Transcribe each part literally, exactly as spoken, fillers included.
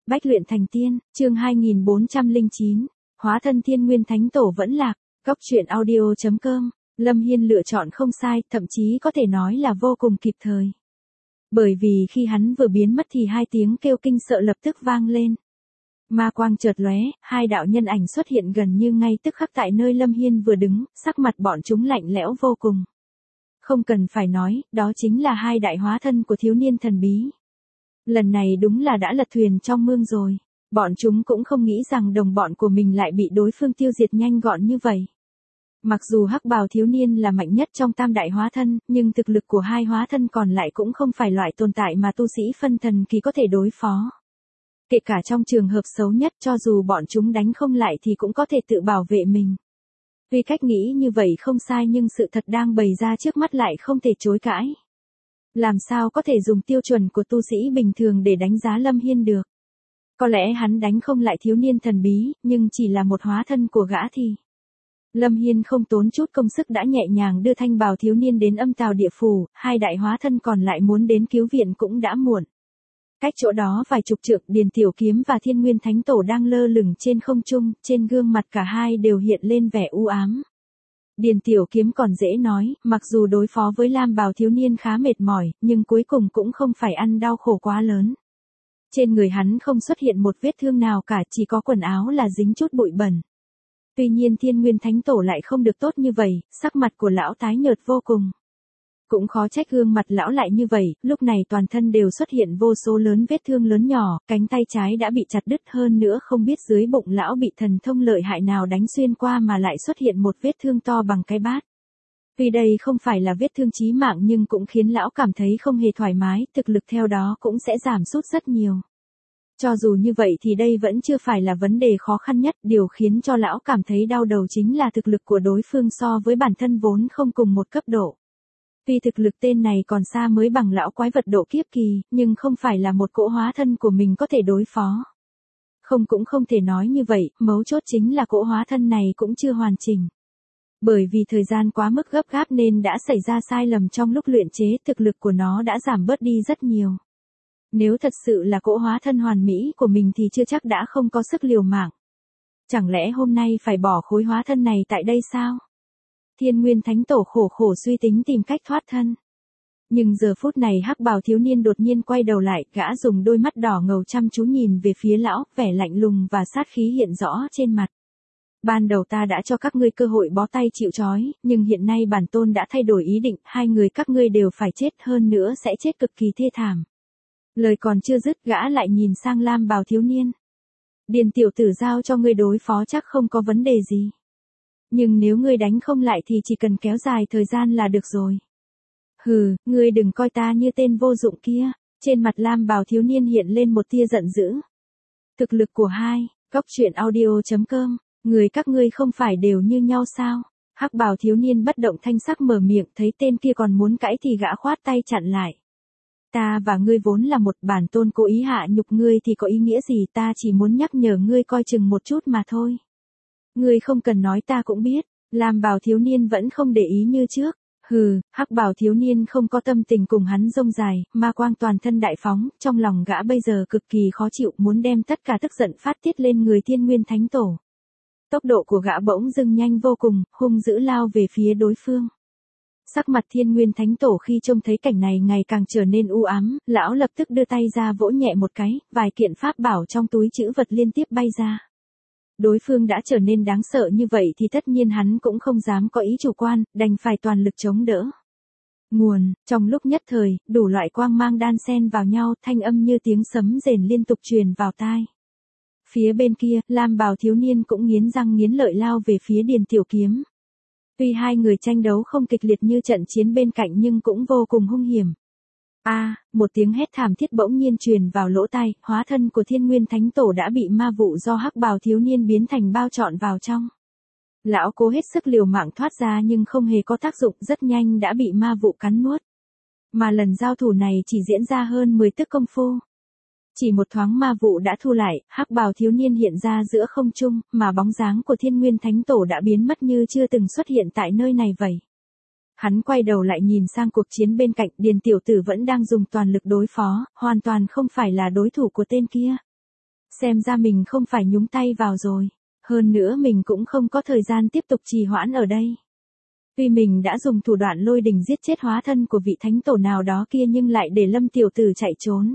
Bách luyện thành tiên, chương hai nghìn bốn trăm lẻ chín, hóa thân Thiên Nguyên Thánh Tổ vẫn lạc, góc truyện audio chấm com, Lâm Hiên lựa chọn không sai, thậm chí có thể nói là vô cùng kịp thời. Bởi vì khi hắn vừa biến mất thì hai tiếng kêu kinh sợ lập tức vang lên. Ma quang chợt lóe, hai đạo nhân ảnh xuất hiện gần như ngay tức khắc tại nơi Lâm Hiên vừa đứng, sắc mặt bọn chúng lạnh lẽo vô cùng. Không cần phải nói, đó chính là hai đại hóa thân của thiếu niên thần bí. Lần này đúng là đã lật thuyền trong mương rồi. Bọn chúng cũng không nghĩ rằng đồng bọn của mình lại bị đối phương tiêu diệt nhanh gọn như vậy. Mặc dù hắc bào thiếu niên là mạnh nhất trong tam đại hóa thân, nhưng thực lực của hai hóa thân còn lại cũng không phải loại tồn tại mà tu sĩ phân thần kỳ có thể đối phó. Kể cả trong trường hợp xấu nhất, cho dù bọn chúng đánh không lại thì cũng có thể tự bảo vệ mình. Tuy cách nghĩ như vậy không sai nhưng sự thật đang bày ra trước mắt lại không thể chối cãi. Làm sao có thể dùng tiêu chuẩn của tu sĩ bình thường để đánh giá Lâm Hiên được? Có lẽ hắn đánh không lại thiếu niên thần bí, nhưng chỉ là một hóa thân của gã thì... Lâm Hiên không tốn chút công sức đã nhẹ nhàng đưa thanh bào thiếu niên đến âm tào địa phủ, hai đại hóa thân còn lại muốn đến cứu viện cũng đã muộn. Cách chỗ đó vài chục trượng, Điền Tiểu Kiếm và Thiên Nguyên Thánh Tổ đang lơ lửng trên không trung, trên gương mặt cả hai đều hiện lên vẻ u ám. Điền Tiểu Kiếm còn dễ nói, mặc dù đối phó với lam bào thiếu niên khá mệt mỏi, nhưng cuối cùng cũng không phải ăn đau khổ quá lớn. Trên người hắn không xuất hiện một vết thương nào cả, chỉ có quần áo là dính chút bụi bẩn. Tuy nhiên Thiên Nguyên Thánh Tổ lại không được tốt như vậy, sắc mặt của lão tái nhợt vô cùng. Cũng khó trách gương mặt lão lại như vậy, lúc này toàn thân đều xuất hiện vô số lớn vết thương lớn nhỏ, cánh tay trái đã bị chặt đứt, hơn nữa không biết dưới bụng lão bị thần thông lợi hại nào đánh xuyên qua mà lại xuất hiện một vết thương to bằng cái bát. Tuy đây không phải là vết thương chí mạng nhưng cũng khiến lão cảm thấy không hề thoải mái, thực lực theo đó cũng sẽ giảm sút rất nhiều. Cho dù như vậy thì đây vẫn chưa phải là vấn đề khó khăn nhất, điều khiến cho lão cảm thấy đau đầu chính là thực lực của đối phương so với bản thân vốn không cùng một cấp độ. Tuy thực lực tên này còn xa mới bằng lão quái vật độ kiếp kỳ, nhưng không phải là một cỗ hóa thân của mình có thể đối phó. Không cũng không thể nói như vậy, mấu chốt chính là cỗ hóa thân này cũng chưa hoàn chỉnh. Bởi vì thời gian quá mức gấp gáp nên đã xảy ra sai lầm trong lúc luyện chế, thực lực của nó đã giảm bớt đi rất nhiều. Nếu thật sự là cỗ hóa thân hoàn mỹ của mình thì chưa chắc đã không có sức liều mạng. Chẳng lẽ hôm nay phải bỏ khối hóa thân này tại đây sao? Thiên Nguyên Thánh Tổ khổ khổ suy tính tìm cách thoát thân. Nhưng giờ phút này hắc bào thiếu niên đột nhiên quay đầu lại, gã dùng đôi mắt đỏ ngầu chăm chú nhìn về phía lão, vẻ lạnh lùng và sát khí hiện rõ trên mặt. Ban đầu ta đã cho các ngươi cơ hội bó tay chịu trói, nhưng hiện nay bản tôn đã thay đổi ý định, hai người các ngươi đều phải chết, hơn nữa sẽ chết cực kỳ thê thảm. Lời còn chưa dứt, gã lại nhìn sang lam bào thiếu niên. Điền tiểu tử giao cho ngươi đối phó chắc không có vấn đề gì. Nhưng nếu ngươi đánh không lại thì chỉ cần kéo dài thời gian là được rồi. Hừ, ngươi đừng coi ta như tên vô dụng kia. Trên mặt lam bào thiếu niên hiện lên một tia giận dữ. Thực lực của hai, góc truyện audio chấm com, người các ngươi không phải đều như nhau sao? Hắc bào thiếu niên bất động thanh sắc mở miệng, thấy tên kia còn muốn cãi thì gã khoát tay chặn lại. Ta và ngươi vốn là một, bản tôn cố ý hạ nhục ngươi thì có ý nghĩa gì, ta chỉ muốn nhắc nhở ngươi coi chừng một chút mà thôi. Ngươi không cần nói ta cũng biết, lam bào thiếu niên vẫn không để ý như trước. Hừ, hắc bào thiếu niên không có tâm tình cùng hắn rông dài, ma quang toàn thân đại phóng, trong lòng gã bây giờ cực kỳ khó chịu, muốn đem tất cả tức giận phát tiết lên người Thiên Nguyên Thánh Tổ. Tốc độ của gã bỗng dưng nhanh vô cùng, hung dữ lao về phía đối phương. Sắc mặt Thiên Nguyên Thánh Tổ khi trông thấy cảnh này ngày càng trở nên u ám, lão lập tức đưa tay ra vỗ nhẹ một cái, vài kiện pháp bảo trong túi trữ vật liên tiếp bay ra. Đối phương đã trở nên đáng sợ như vậy thì tất nhiên hắn cũng không dám có ý chủ quan, đành phải toàn lực chống đỡ. Nguồn, trong lúc nhất thời, đủ loại quang mang đan xen vào nhau, thanh âm như tiếng sấm rền liên tục truyền vào tai. Phía bên kia, lam bào thiếu niên cũng nghiến răng nghiến lợi lao về phía Điền Tiểu Kiếm. Tuy hai người tranh đấu không kịch liệt như trận chiến bên cạnh nhưng cũng vô cùng hung hiểm. A, à, một tiếng hét thảm thiết bỗng nhiên truyền vào lỗ tai, hóa thân của Thiên Nguyên Thánh Tổ đã bị ma vụ do hắc bào thiếu niên biến thành bao trọn vào trong. Lão cố hết sức liều mạng thoát ra nhưng không hề có tác dụng, rất nhanh đã bị ma vụ cắn nuốt. Mà lần giao thủ này chỉ diễn ra hơn mười tức công phu. Chỉ một thoáng ma vụ đã thu lại, hắc bào thiếu niên hiện ra giữa không trung, mà bóng dáng của Thiên Nguyên Thánh Tổ đã biến mất như chưa từng xuất hiện tại nơi này vậy. Hắn quay đầu lại nhìn sang cuộc chiến bên cạnh, Điền tiểu tử vẫn đang dùng toàn lực đối phó, hoàn toàn không phải là đối thủ của tên kia. Xem ra mình không phải nhúng tay vào rồi. Hơn nữa mình cũng không có thời gian tiếp tục trì hoãn ở đây. Tuy mình đã dùng thủ đoạn lôi đình giết chết hóa thân của vị thánh tổ nào đó kia nhưng lại để Lâm tiểu tử chạy trốn.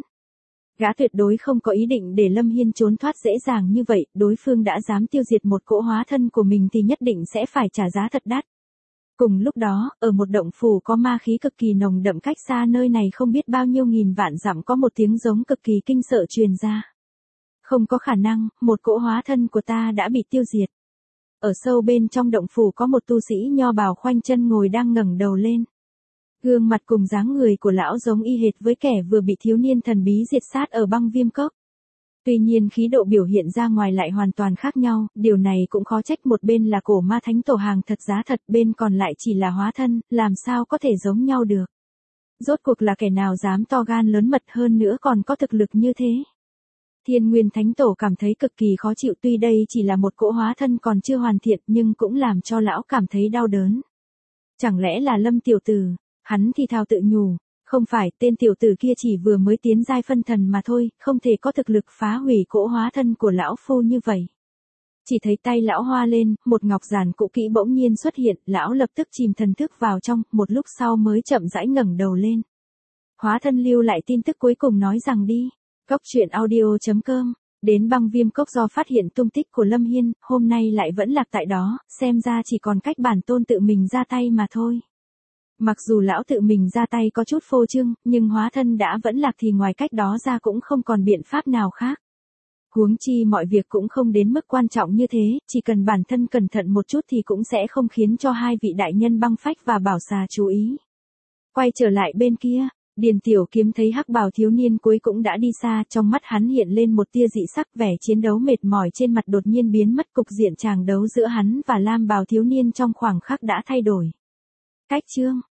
Gã tuyệt đối không có ý định để Lâm Hiên trốn thoát dễ dàng như vậy, đối phương đã dám tiêu diệt một cỗ hóa thân của mình thì nhất định sẽ phải trả giá thật đắt. Cùng lúc đó, ở một động phủ có ma khí cực kỳ nồng đậm cách xa nơi này không biết bao nhiêu nghìn vạn dặm có một tiếng giống cực kỳ kinh sợ truyền ra. Không có khả năng, một cỗ hóa thân của ta đã bị tiêu diệt. Ở sâu bên trong động phủ có một tu sĩ nho bào khoanh chân ngồi đang ngẩng đầu lên. Gương mặt cùng dáng người của lão giống y hệt với kẻ vừa bị thiếu niên thần bí diệt sát ở băng viêm cốc. Tuy nhiên khí độ biểu hiện ra ngoài lại hoàn toàn khác nhau, điều này cũng khó trách, một bên là cổ ma thánh tổ hàng thật giá thật, bên còn lại chỉ là hóa thân, làm sao có thể giống nhau được. Rốt cuộc là kẻ nào dám to gan lớn mật hơn nữa còn có thực lực như thế. Thiên Nguyên Thánh Tổ cảm thấy cực kỳ khó chịu, tuy đây chỉ là một cỗ hóa thân còn chưa hoàn thiện nhưng cũng làm cho lão cảm thấy đau đớn. Chẳng lẽ là Lâm tiểu tử, hắn thì thào tự nhủ, không phải, tên tiểu tử kia chỉ vừa mới tiến giai phân thần mà thôi, không thể có thực lực phá hủy cỗ hóa thân của lão phu như vậy. Chỉ thấy tay lão hoa lên, một ngọc giản cũ kỹ bỗng nhiên xuất hiện, lão lập tức chìm thần thức vào trong, một lúc sau mới chậm rãi ngẩng đầu lên. Hóa thân lưu lại tin tức cuối cùng nói rằng đi. Cốc truyện audio chấm com, đến băng viêm cốc do phát hiện tung tích của Lâm Hiên, hôm nay lại vẫn lạc tại đó, xem ra chỉ còn cách bản tôn tự mình ra tay mà thôi. Mặc dù lão tự mình ra tay có chút phô trương, nhưng hóa thân đã vẫn lạc thì ngoài cách đó ra cũng không còn biện pháp nào khác. Huống chi mọi việc cũng không đến mức quan trọng như thế, chỉ cần bản thân cẩn thận một chút thì cũng sẽ không khiến cho hai vị đại nhân băng phách và bảo xà chú ý. Quay trở lại bên kia. Điền Tiểu Kiếm thấy hắc bào thiếu niên cuối cũng đã đi xa, trong mắt hắn hiện lên một tia dị sắc, vẻ chiến đấu mệt mỏi trên mặt đột nhiên biến mất, cục diện tràng đấu giữa hắn và lam bào thiếu niên trong khoảng khắc đã thay đổi. Cách chương